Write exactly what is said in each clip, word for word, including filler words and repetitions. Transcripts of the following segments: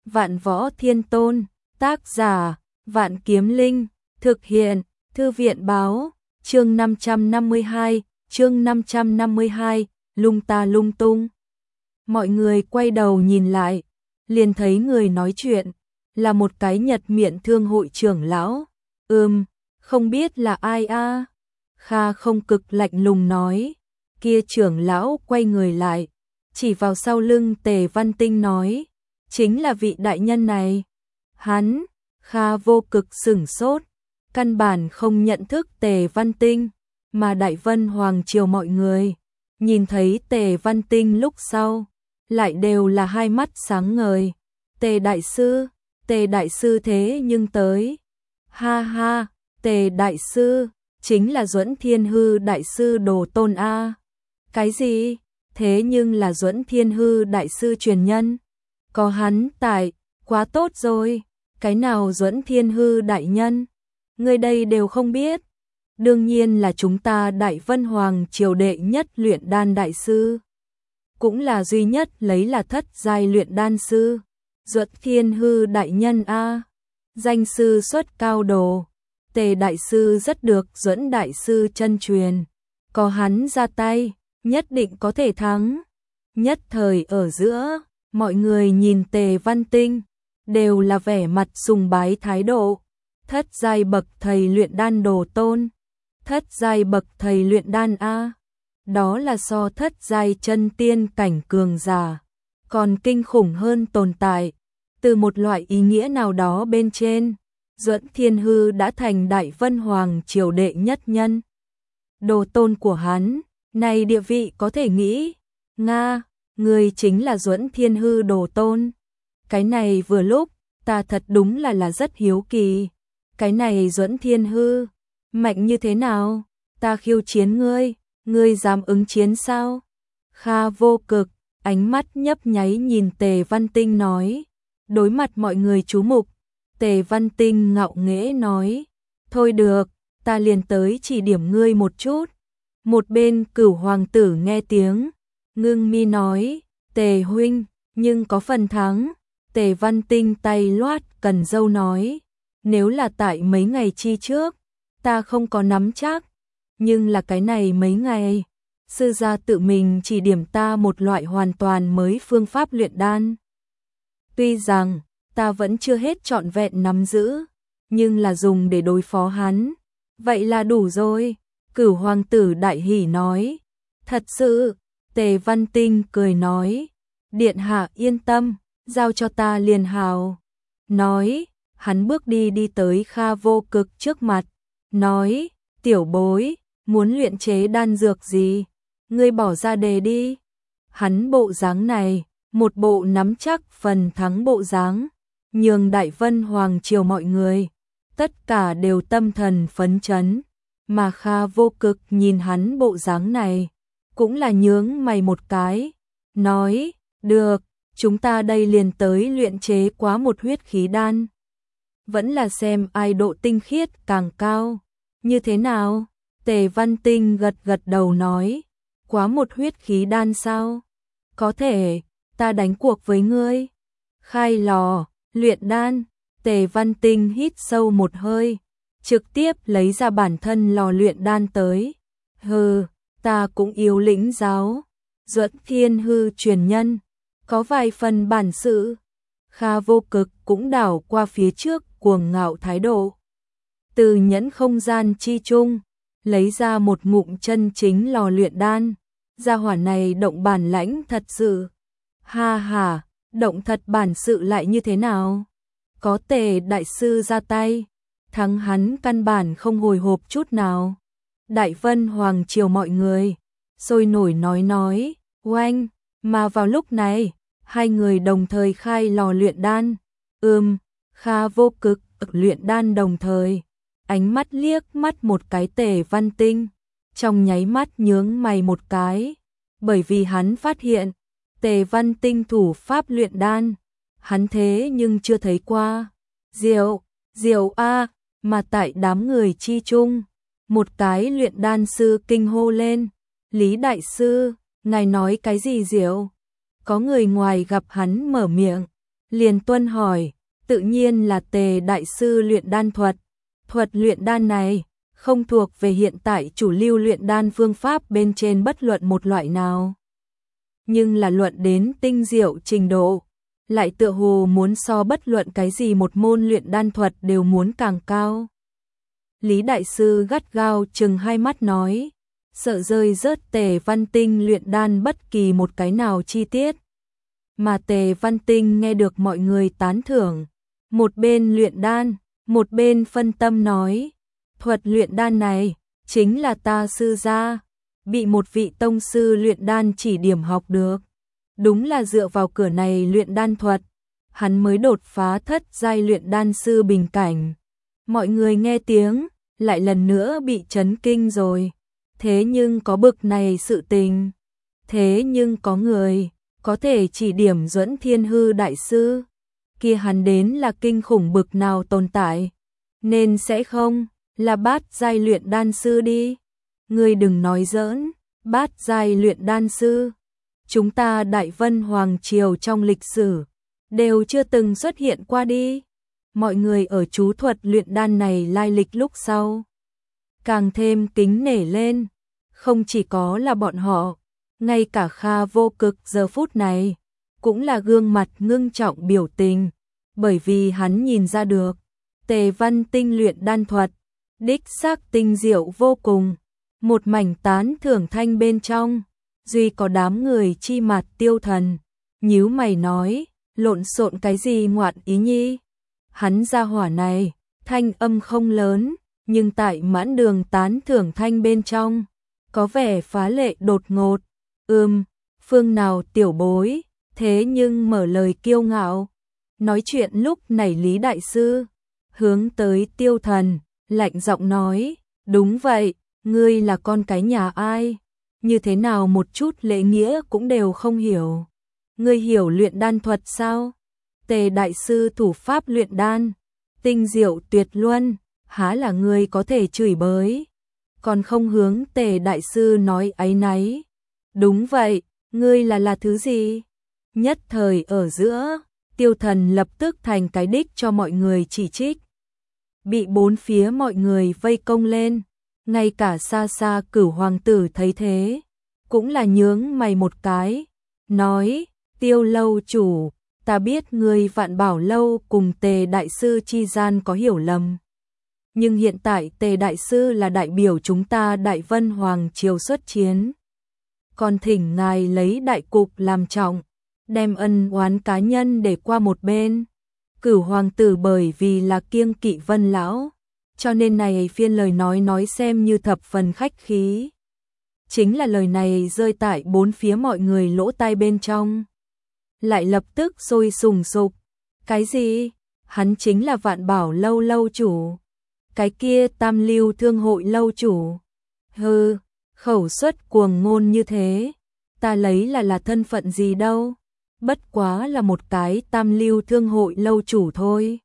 Vạn Võ Thiên Tôn, tác giả, Vạn Kiếm Linh, thực hiện, Thư viện báo, chương năm trăm năm mươi hai, chương năm trăm năm mươi hai, lung ta lung tung. Mọi người quay đầu nhìn lại, liền thấy người nói chuyện, là một cái Nhật Miện Thương hội trưởng lão. Ừm, không biết là ai a? Kha Không Cực lạnh lùng nói. Kia trưởng lão quay người lại, chỉ vào sau lưng Tề Văn Tinh nói, chính là vị đại nhân này. Hắn, Kha Vô Cực sửng sốt, căn bản không nhận thức Tề Văn Tinh, mà Đại Vân Hoàng Triều mọi người nhìn thấy Tề Văn Tinh lúc sau, lại đều là hai mắt sáng ngời. Tề đại sư, Tề đại sư thế nhưng tới. Ha ha, Tề đại sư chính là Duẫn Thiên Hư đại sư đồ tôn a. Cái gì? Thế nhưng là Duẫn Thiên Hư đại sư truyền nhân. Có hắn tại, quá tốt rồi. Cái nào Duẫn Thiên Hư đại nhân? Người đây đều không biết. Đương nhiên là chúng ta Đại Vân Hoàng Triều đệ nhất luyện đan đại sư. Cũng là duy nhất lấy là thất giai luyện đan sư. Duẫn Thiên Hư đại nhân a. Danh sư xuất cao đồ. Tề đại sư rất được Duẫn đại sư chân truyền. Có hắn ra tay, nhất định có thể thắng. Nhất thời ở giữa, mọi người nhìn Tề Văn Tinh, đều là vẻ mặt sùng bái thái độ. Thất giai bậc thầy luyện đan đồ tôn. Thất giai bậc thầy luyện đan a. Đó là so thất giai chân tiên cảnh cường giả, còn kinh khủng hơn tồn tại. Từ một loại ý nghĩa nào đó bên trên, Duẫn Thiên Hư đã thành Đại Vân Hoàng Triều đệ nhất nhân. Đồ tôn của hắn, này địa vị có thể nghĩ, Nga, người chính là Duẫn Thiên Hư đồ tôn. Cái này vừa lúc, ta thật đúng là là rất hiếu kỳ. Cái này Duẫn Thiên Hư, mạnh như thế nào? Ta khiêu chiến ngươi, ngươi dám ứng chiến sao? Kha Vô Cực, ánh mắt nhấp nháy nhìn Tề Văn Tinh nói. Đối mặt mọi người chú mục, Tề Văn Tinh ngạo nghễ nói, thôi được, ta liền tới chỉ điểm ngươi một chút. Một bên Cửu hoàng tử nghe tiếng, ngưng mi nói, Tề huynh, nhưng có phần thắng. Tề Văn Tinh tay loát cần dâu nói, nếu là tại mấy ngày chi trước, ta không có nắm chắc, nhưng là cái này mấy ngày, sư gia tự mình chỉ điểm ta một loại hoàn toàn mới phương pháp luyện đan. Tuy rằng, ta vẫn chưa hết trọn vẹn nắm giữ, nhưng là dùng để đối phó hắn. Vậy là đủ rồi. Cửu hoàng tử đại hỉ nói. Thật sự, Tề Văn Tinh cười nói. Điện hạ yên tâm, giao cho ta liền hào. Nói, hắn bước đi đi tới Kha Vô Cực trước mặt. Nói, tiểu bối, muốn luyện chế đan dược gì? Ngươi bỏ ra đề đi. Hắn bộ dáng này, một bộ nắm chắc phần thắng bộ dáng, nhường Đại Vân Hoàng Triều mọi người, tất cả đều tâm thần phấn chấn, mà Kha Vô Cực nhìn hắn bộ dáng này, cũng là nhướng mày một cái, nói, được, chúng ta đây liền tới luyện chế quá một huyết khí đan. Vẫn là xem ai độ tinh khiết càng cao, như thế nào? Tề Văn Tinh gật gật đầu nói, quá một huyết khí đan sao? Có thể. Ta đánh cuộc với ngươi. Khai lò, luyện đan. Tề Văn Tinh hít sâu một hơi, trực tiếp lấy ra bản thân lò luyện đan tới. Hừ, ta cũng yêu lĩnh giáo. Duẫn Thiên Hư truyền nhân, có vài phần bản sự. Kha Vô Cực cũng đảo qua phía trước cuồng ngạo thái độ. Từ nhẫn không gian chi chung, lấy ra một ngụm chân chính lò luyện đan. Gia hỏa này động bản lãnh thật sự. Ha ha, động thật bản sự lại như thế nào? Có Tề đại sư ra tay, thắng hắn căn bản không hồi hộp chút nào. Đại Vân Hoàng Triều mọi người, sôi nổi nói nói, oanh, mà vào lúc này, hai người đồng thời khai lò luyện đan. Ừm, Kha Vô Cực luyện đan đồng thời, ánh mắt liếc mắt một cái Tề Văn Tinh, trong nháy mắt nhướng mày một cái, bởi vì hắn phát hiện, Tề Văn Tinh thủ pháp luyện đan, hắn thế nhưng chưa thấy qua. Diệu, diệu a, mà tại đám người chi chung, một cái luyện đan sư kinh hô lên, Lý đại sư, ngài nói cái gì diệu? Có người ngoài gặp hắn mở miệng, liền tuân hỏi, tự nhiên là Tề đại sư luyện đan thuật. Thuật luyện đan này không thuộc về hiện tại chủ lưu luyện đan phương pháp bên trên bất luận một loại nào. Nhưng là luận đến tinh diệu trình độ, lại tựa hồ muốn so bất luận cái gì một môn luyện đan thuật đều muốn càng cao. Lý đại sư gắt gao trừng hai mắt nói, sợ rơi rớt Tề Văn Tinh luyện đan bất kỳ một cái nào chi tiết. Mà Tề Văn Tinh nghe được mọi người tán thưởng, một bên luyện đan, một bên phân tâm nói, thuật luyện đan này chính là ta sư gia, bị một vị tông sư luyện đan chỉ điểm học được. Đúng là dựa vào cửa này luyện đan thuật, hắn mới đột phá thất giai luyện đan sư bình cảnh. Mọi người nghe tiếng, lại lần nữa bị chấn kinh rồi. Thế nhưng có bực này sự tình, thế nhưng có người có thể chỉ điểm Duẫn Thiên Hư đại sư, kia hắn đến là kinh khủng bực nào tồn tại, nên sẽ không là bát giai luyện đan sư đi. Ngươi đừng nói giỡn, bát giai luyện đan sư, chúng ta Đại Vân Hoàng triều trong lịch sử đều chưa từng xuất hiện qua đi. Mọi người ở chú thuật luyện đan này lai lịch lúc sau càng thêm kính nể lên, không chỉ có là bọn họ, ngay cả Kha Vô Cực giờ phút này cũng là gương mặt ngưng trọng biểu tình, bởi vì hắn nhìn ra được, Tề Văn Tinh luyện đan thuật, đích xác tinh diệu vô cùng, một mảnh tán thưởng thanh bên trong, duy có đám người chi mặt Tiêu Thần, nhíu mày nói, lộn xộn cái gì ngoạn ý nhi. Hắn ra hỏa này, thanh âm không lớn, nhưng tại mãn đường tán thưởng thanh bên trong, có vẻ phá lệ đột ngột. Ừm, phương nào tiểu bối, thế nhưng mở lời kiêu ngạo. Nói chuyện lúc này Lý đại sư hướng tới Tiêu Thần, lạnh giọng nói, đúng vậy, ngươi là con cái nhà ai? Như thế nào một chút lễ nghĩa cũng đều không hiểu. Ngươi hiểu luyện đan thuật sao? Tề đại sư thủ pháp luyện đan, tinh diệu tuyệt luân, há là ngươi có thể chửi bới, còn không hướng Tề đại sư nói áy náy. Đúng vậy, ngươi là là thứ gì? Nhất thời ở giữa, Tiêu Thần lập tức thành cái đích cho mọi người chỉ trích. Bị bốn phía mọi người vây công lên, ngay cả xa xa Cửu hoàng tử thấy thế, cũng là nhướng mày một cái, nói, Tiêu lâu chủ, ta biết ngươi Vạn Bảo lâu cùng Tề đại sư chi gian có hiểu lầm. Nhưng hiện tại Tề đại sư là đại biểu chúng ta Đại Vân Hoàng triều xuất chiến. Còn thỉnh ngài lấy đại cục làm trọng, đem ân oán cá nhân để qua một bên. Cửu hoàng tử bởi vì là kiêng kỵ Vân lão, cho nên này phiên lời nói nói xem như thập phần khách khí. Chính là lời này rơi tại bốn phía mọi người lỗ tai bên trong, lại lập tức sôi sùng sục. Cái gì? Hắn chính là Vạn Bảo lâu lâu chủ, cái kia Tam Lưu thương hội lâu chủ. Hừ, khẩu suất cuồng ngôn như thế, ta lấy là là thân phận gì đâu, bất quá là một cái Tam Lưu thương hội lâu chủ thôi.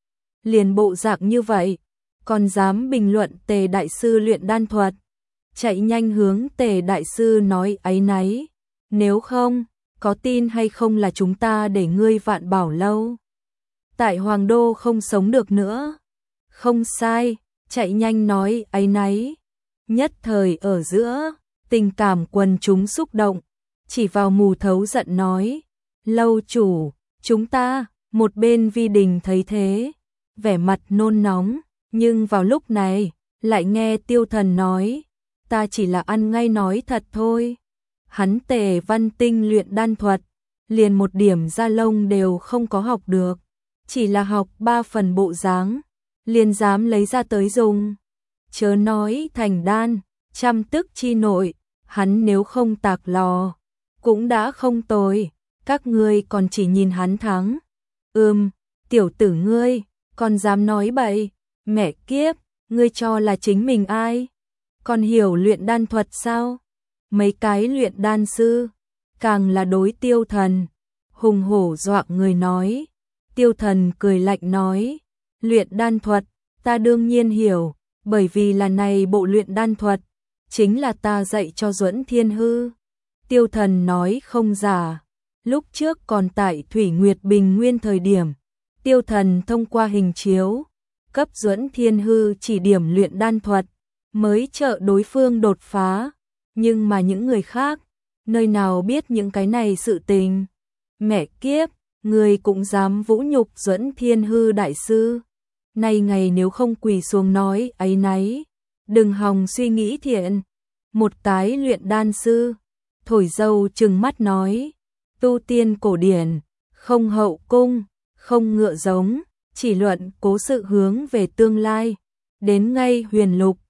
Liền bộ dạng như vậy, còn dám bình luận Tề đại sư luyện đan thuật, chạy nhanh hướng Tề đại sư nói áy náy, nếu không, có tin hay không là chúng ta để ngươi Vạn Bảo lâu tại Hoàng đô không sống được nữa. Không sai, chạy nhanh nói áy náy. Nhất thời ở giữa, tình cảm quần chúng xúc động, chỉ vào mù thấu giận nói, lâu chủ, chúng ta, một bên Vi Đình thấy thế, vẻ mặt nôn nóng, nhưng vào lúc này, lại nghe Tiêu Thần nói, ta chỉ là ăn ngay nói thật thôi. Hắn Tề Văn Tinh luyện đan thuật, liền một điểm da lông đều không có học được, chỉ là học ba phần bộ dáng, liền dám lấy ra tới dùng. Chớ nói thành đan, trăm tức chi nội, hắn nếu không tạc lò, cũng đã không tồi, các ngươi còn chỉ nhìn hắn thắng. Ừm, tiểu tử ngươi, còn dám nói bậy, mẹ kiếp, ngươi cho là chính mình ai? Còn hiểu luyện đan thuật sao? Mấy cái luyện đan sư, càng là đối Tiêu Thần, hùng hổ dọa người nói. Tiêu Thần cười lạnh nói, luyện đan thuật, ta đương nhiên hiểu, bởi vì là này bộ luyện đan thuật, chính là ta dạy cho Duẫn Thiên Hư. Tiêu Thần nói không giả, Lúc trước còn tại Thủy Nguyệt Bình Nguyên thời điểm, Tiêu Thần thông qua hình chiếu, cấp Duẫn Thiên Hư chỉ điểm luyện đan thuật, mới trợ đối phương đột phá, nhưng mà những người khác, nơi nào biết những cái này sự tình. Mẹ kiếp, người cũng dám vũ nhục Duẫn Thiên Hư đại sư. Nay ngày nếu không quỳ xuống nói ấy nấy, đừng hòng suy nghĩ thiện. Một cái luyện đan sư, thổi dâu trừng mắt nói, tu tiên cổ điển, không hậu cung, không ngựa giống, chỉ luận cố sự hướng về tương lai. Đến ngay huyền lục,